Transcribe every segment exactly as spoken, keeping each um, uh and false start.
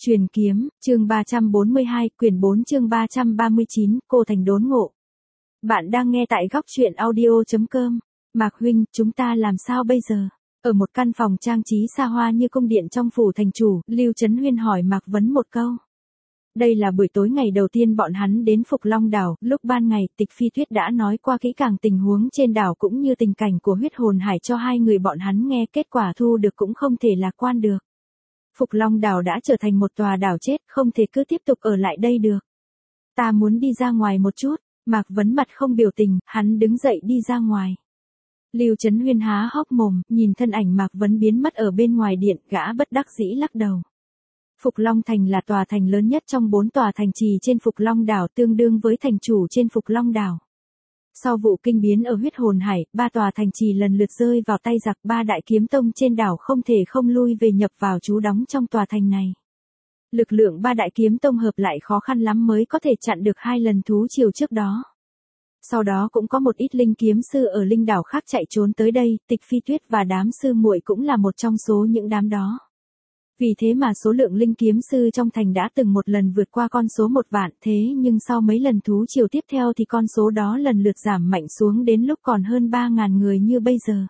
Truyền kiếm, chương ba trăm bốn mươi hai, quyển bốn chương ba trăm ba mươi chín, cô thành đốn ngộ. Bạn đang nghe tại góc truyện audio chấm com. Mạc huynh, chúng ta làm sao bây giờ? Ở một căn phòng trang trí xa hoa như cung điện trong phủ thành chủ, Lưu Chấn Huyên hỏi Mạc Vấn một câu. Đây là buổi tối ngày đầu tiên bọn hắn đến Phục Long đảo, lúc ban ngày, Tịch Phi Tuyết đã nói qua kỹ càng tình huống trên đảo cũng như tình cảnh của huyết hồn hải cho hai người bọn hắn nghe, kết quả thu được cũng không thể lạc quan được. Phục Long đảo đã trở thành một tòa đảo chết, không thể cứ tiếp tục ở lại đây được. Ta muốn đi ra ngoài một chút. Mạc Vấn mặt không biểu tình, hắn đứng dậy đi ra ngoài. Lưu Chấn Huyên há hốc mồm, nhìn thân ảnh Mạc Vấn biến mất ở bên ngoài điện, gã bất đắc dĩ lắc đầu. Phục Long thành là tòa thành lớn nhất trong bốn tòa thành trì trên Phục Long đảo, tương đương với thành chủ trên Phục Long đảo. Sau vụ kinh biến ở huyết hồn hải, ba tòa thành trì lần lượt rơi vào tay giặc, ba đại kiếm tông trên đảo không thể không lui về nhập vào trú đóng trong tòa thành này. Lực lượng ba đại kiếm tông hợp lại khó khăn lắm mới có thể chặn được hai lần thú triều trước đó. Sau đó cũng có một ít linh kiếm sư ở linh đảo khác chạy trốn tới đây, Tịch Phi Tuyết và đám sư muội cũng là một trong số những đám đó. Vì thế mà số lượng linh kiếm sư trong thành đã từng một lần vượt qua con số một vạn, thế nhưng sau mấy lần thú triều tiếp theo thì con số đó lần lượt giảm mạnh xuống đến lúc còn hơn ba ngàn người như bây giờ.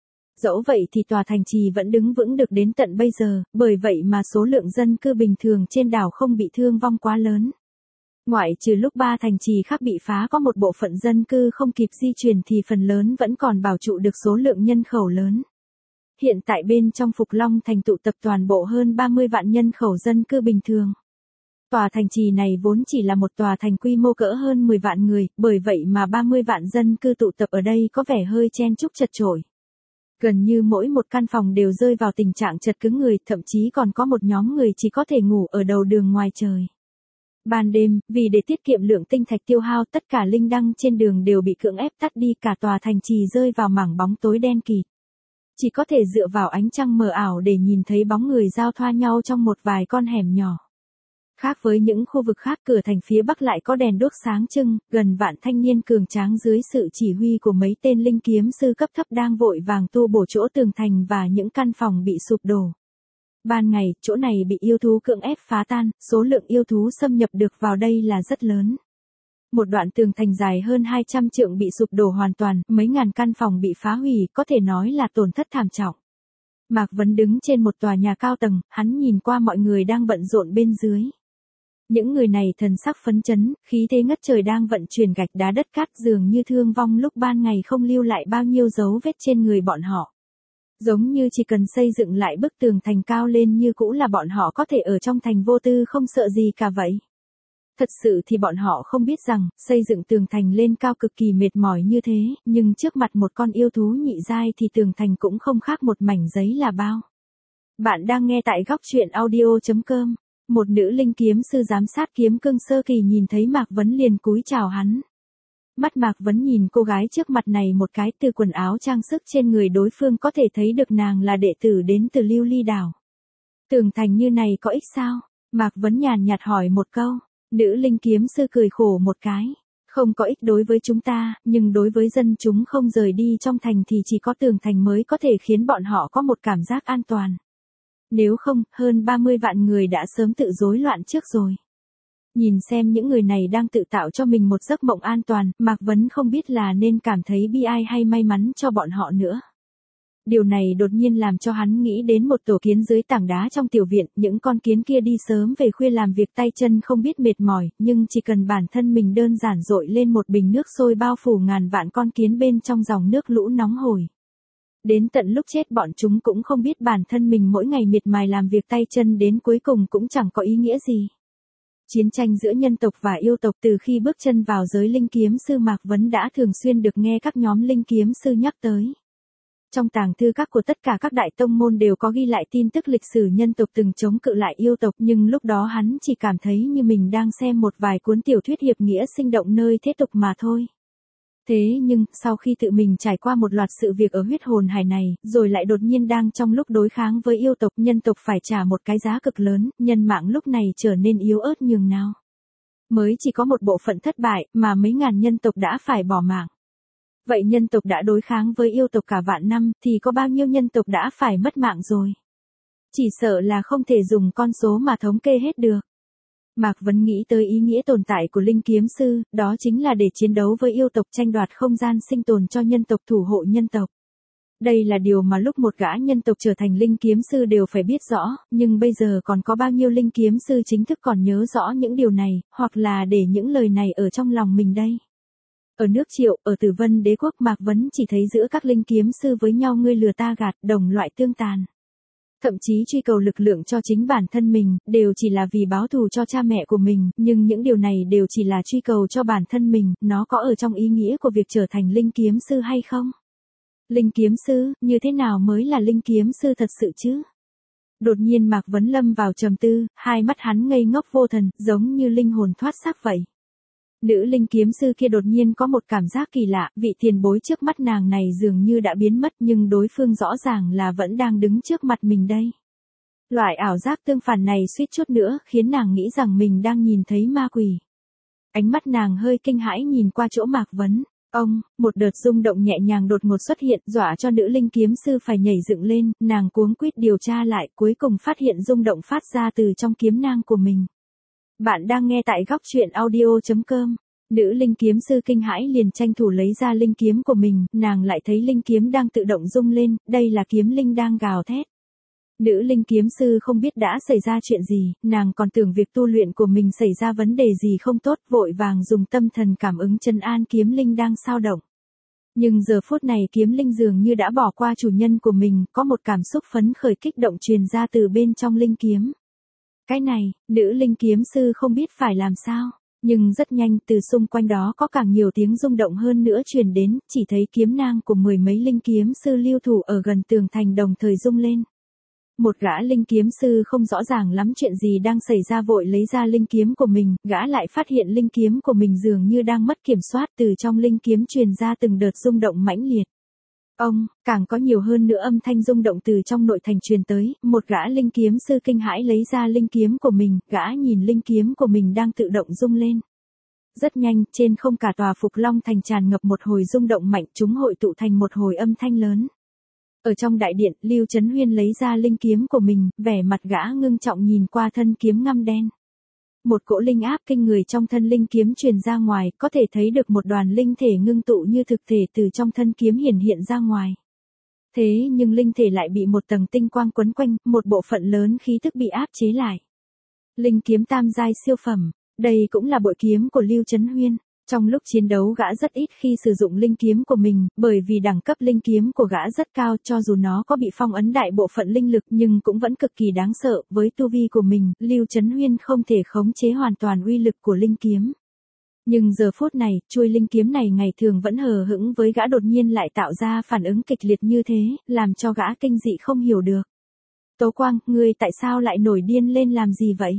Dẫu vậy thì tòa thành trì vẫn đứng vững được đến tận bây giờ, bởi vậy mà số lượng dân cư bình thường trên đảo không bị thương vong quá lớn. Ngoại trừ lúc ba thành trì khác bị phá có một bộ phận dân cư không kịp di chuyển thì phần lớn vẫn còn bảo trụ được số lượng nhân khẩu lớn. Hiện tại bên trong Phục Long thành tụ tập toàn bộ hơn ba mươi vạn nhân khẩu dân cư bình thường. Tòa thành trì này vốn chỉ là một tòa thành quy mô cỡ hơn mười vạn người, bởi vậy mà ba mươi vạn dân cư tụ tập ở đây có vẻ hơi chen chúc chật chội. Gần như mỗi một căn phòng đều rơi vào tình trạng chật cứng người, thậm chí còn có một nhóm người chỉ có thể ngủ ở đầu đường ngoài trời. Ban đêm, vì để tiết kiệm lượng tinh thạch tiêu hao, tất cả linh đăng trên đường đều bị cưỡng ép tắt đi, cả tòa thành trì rơi vào mảng bóng tối đen kịt. Chỉ có thể dựa vào ánh trăng mờ ảo để nhìn thấy bóng người giao thoa nhau trong một vài con hẻm nhỏ. Khác với những khu vực khác, cửa thành phía bắc lại có đèn đuốc sáng trưng, gần vạn thanh niên cường tráng dưới sự chỉ huy của mấy tên linh kiếm sư cấp thấp đang vội vàng tu bổ chỗ tường thành và những căn phòng bị sụp đổ. Ban ngày, chỗ này bị yêu thú cưỡng ép phá tan, số lượng yêu thú xâm nhập được vào đây là rất lớn. Một đoạn tường thành dài hơn hai trăm trượng bị sụp đổ hoàn toàn, mấy ngàn căn phòng bị phá hủy, có thể nói là tổn thất thảm trọng. Mạc Vấn đứng trên một tòa nhà cao tầng, hắn nhìn qua mọi người đang bận rộn bên dưới. Những người này thần sắc phấn chấn, khí thế ngất trời đang vận chuyển gạch đá đất cát, dường như thương vong lúc ban ngày không lưu lại bao nhiêu dấu vết trên người bọn họ. Giống như chỉ cần xây dựng lại bức tường thành cao lên như cũ là bọn họ có thể ở trong thành vô tư không sợ gì cả vậy. Thật sự thì bọn họ không biết rằng, xây dựng tường thành lên cao cực kỳ mệt mỏi như thế, nhưng trước mặt một con yêu thú nhị giai thì tường thành cũng không khác một mảnh giấy là bao. Bạn đang nghe tại góc truyện audio chấm com. Một nữ linh kiếm sư giám sát kiếm cương sơ kỳ nhìn thấy Mạc Vấn liền cúi chào hắn. Mắt Mạc Vấn nhìn cô gái trước mặt này một cái, từ quần áo trang sức trên người đối phương có thể thấy được nàng là đệ tử đến từ Lưu Ly đảo. Tường thành như này có ích sao? Mạc Vấn nhàn nhạt hỏi một câu. Nữ linh kiếm sư cười khổ một cái. Không có ích đối với chúng ta, nhưng đối với dân chúng không rời đi trong thành thì chỉ có tường thành mới có thể khiến bọn họ có một cảm giác an toàn. Nếu không, hơn ba mươi vạn người đã sớm tự rối loạn trước rồi. Nhìn xem những người này đang tự tạo cho mình một giấc mộng an toàn, Mạc Vấn không biết là nên cảm thấy bi ai hay may mắn cho bọn họ nữa. Điều này đột nhiên làm cho hắn nghĩ đến một tổ kiến dưới tảng đá trong tiểu viện, những con kiến kia đi sớm về khuya làm việc tay chân không biết mệt mỏi, nhưng chỉ cần bản thân mình đơn giản dội lên một bình nước sôi bao phủ ngàn vạn con kiến bên trong dòng nước lũ nóng hổi. Đến tận lúc chết bọn chúng cũng không biết bản thân mình mỗi ngày miệt mài làm việc tay chân đến cuối cùng cũng chẳng có ý nghĩa gì. Chiến tranh giữa nhân tộc và yêu tộc, từ khi bước chân vào giới linh kiếm sư Mạc Vấn đã thường xuyên được nghe các nhóm linh kiếm sư nhắc tới. Trong tàng thư các của tất cả các đại tông môn đều có ghi lại tin tức lịch sử nhân tộc từng chống cự lại yêu tộc, nhưng lúc đó hắn chỉ cảm thấy như mình đang xem một vài cuốn tiểu thuyết hiệp nghĩa sinh động nơi thế tục mà thôi. Thế nhưng, sau khi tự mình trải qua một loạt sự việc ở huyết hồn hải này, rồi lại đột nhiên đang trong lúc đối kháng với yêu tộc, nhân tộc phải trả một cái giá cực lớn, nhân mạng lúc này trở nên yếu ớt nhường nào. Mới chỉ có một bộ phận thất bại, mà mấy ngàn nhân tộc đã phải bỏ mạng. Vậy nhân tộc đã đối kháng với yêu tộc cả vạn năm, thì có bao nhiêu nhân tộc đã phải mất mạng rồi? Chỉ sợ là không thể dùng con số mà thống kê hết được. Mạc Vấn nghĩ tới ý nghĩa tồn tại của linh kiếm sư, đó chính là để chiến đấu với yêu tộc tranh đoạt không gian sinh tồn cho nhân tộc thủ hộ nhân tộc. Đây là điều mà lúc một gã nhân tộc trở thành linh kiếm sư đều phải biết rõ, nhưng bây giờ còn có bao nhiêu linh kiếm sư chính thức còn nhớ rõ những điều này, hoặc là để những lời này ở trong lòng mình đây. Ở nước Triệu, ở Tử Vân Đế quốc Mạc Vấn chỉ thấy giữa các linh kiếm sư với nhau ngươi lừa ta gạt, đồng loại tương tàn. Thậm chí truy cầu lực lượng cho chính bản thân mình, đều chỉ là vì báo thù cho cha mẹ của mình, nhưng những điều này đều chỉ là truy cầu cho bản thân mình, nó có ở trong ý nghĩa của việc trở thành linh kiếm sư hay không? Linh kiếm sư, như thế nào mới là linh kiếm sư thật sự chứ? Đột nhiên Mạc Vấn lâm vào trầm tư, hai mắt hắn ngây ngốc vô thần, giống như linh hồn thoát xác vậy. Nữ linh kiếm sư kia đột nhiên có một cảm giác kỳ lạ, vị tiền bối trước mắt nàng này dường như đã biến mất nhưng đối phương rõ ràng là vẫn đang đứng trước mặt mình đây. Loại ảo giác tương phản này suýt chút nữa khiến nàng nghĩ rằng mình đang nhìn thấy ma quỷ. Ánh mắt nàng hơi kinh hãi nhìn qua chỗ Mạc Vấn. Ông, một đợt rung động nhẹ nhàng đột ngột xuất hiện, dọa cho nữ linh kiếm sư phải nhảy dựng lên, nàng cuống quýt điều tra lại, cuối cùng phát hiện rung động phát ra từ trong kiếm nang của mình. Bạn đang nghe tại góc truyện audio chấm com. Nữ linh kiếm sư kinh hãi liền tranh thủ lấy ra linh kiếm của mình, nàng lại thấy linh kiếm đang tự động rung lên, đây là kiếm linh đang gào thét. Nữ linh kiếm sư không biết đã xảy ra chuyện gì, nàng còn tưởng việc tu luyện của mình xảy ra vấn đề gì không tốt, vội vàng dùng tâm thần cảm ứng trấn an kiếm linh đang xao động. Nhưng giờ phút này kiếm linh dường như đã bỏ qua chủ nhân của mình, có một cảm xúc phấn khởi kích động truyền ra từ bên trong linh kiếm. Cái này, nữ linh kiếm sư không biết phải làm sao, nhưng rất nhanh từ xung quanh đó có càng nhiều tiếng rung động hơn nữa truyền đến, chỉ thấy kiếm nang của mười mấy linh kiếm sư lưu thủ ở gần tường thành đồng thời rung lên. Một gã linh kiếm sư không rõ ràng lắm chuyện gì đang xảy ra vội lấy ra linh kiếm của mình, gã lại phát hiện linh kiếm của mình dường như đang mất kiểm soát, từ trong linh kiếm truyền ra từng đợt rung động mãnh liệt. Ông, càng có nhiều hơn nữa âm thanh rung động từ trong nội thành truyền tới, một gã linh kiếm sư kinh hãi lấy ra linh kiếm của mình, gã nhìn linh kiếm của mình đang tự động rung lên. Rất nhanh, trên không cả tòa Phục Long thành tràn ngập một hồi rung động mạnh, chúng hội tụ thành một hồi âm thanh lớn. Ở trong đại điện, Lưu Chấn Huyên lấy ra linh kiếm của mình, vẻ mặt gã ngưng trọng nhìn qua thân kiếm ngăm đen. Một cỗ linh áp kinh người trong thân linh kiếm truyền ra ngoài, có thể thấy được một đoàn linh thể ngưng tụ như thực thể từ trong thân kiếm hiển hiện ra ngoài. Thế nhưng linh thể lại bị một tầng tinh quang quấn quanh, một bộ phận lớn khí tức bị áp chế lại. Linh kiếm tam giai siêu phẩm, đây cũng là bội kiếm của Lưu Chấn Huyên. Trong lúc chiến đấu gã rất ít khi sử dụng linh kiếm của mình, bởi vì đẳng cấp linh kiếm của gã rất cao, cho dù nó có bị phong ấn đại bộ phận linh lực nhưng cũng vẫn cực kỳ đáng sợ, với tu vi của mình, Lưu Chấn Huyên không thể khống chế hoàn toàn uy lực của linh kiếm. Nhưng giờ phút này, chuôi linh kiếm này ngày thường vẫn hờ hững với gã đột nhiên lại tạo ra phản ứng kịch liệt như thế, làm cho gã kinh dị không hiểu được. Tố Quang, ngươi tại sao lại nổi điên lên làm gì vậy?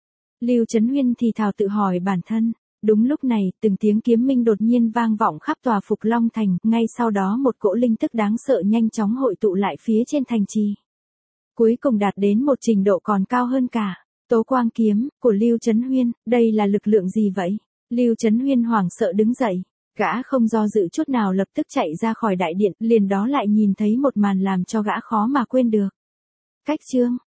Lưu Chấn Huyên thì thào tự hỏi bản thân. Đúng lúc này, từng tiếng kiếm minh đột nhiên vang vọng khắp tòa Phục Long thành, ngay sau đó một cỗ linh tức đáng sợ nhanh chóng hội tụ lại phía trên thành trì. Cuối cùng đạt đến một trình độ còn cao hơn cả. Tố Quang kiếm của Lưu Chấn Huyên, đây là lực lượng gì vậy? Lưu Chấn Huyên hoảng sợ đứng dậy, gã không do dự chút nào lập tức chạy ra khỏi đại điện, liền đó lại nhìn thấy một màn làm cho gã khó mà quên được. Cách chương,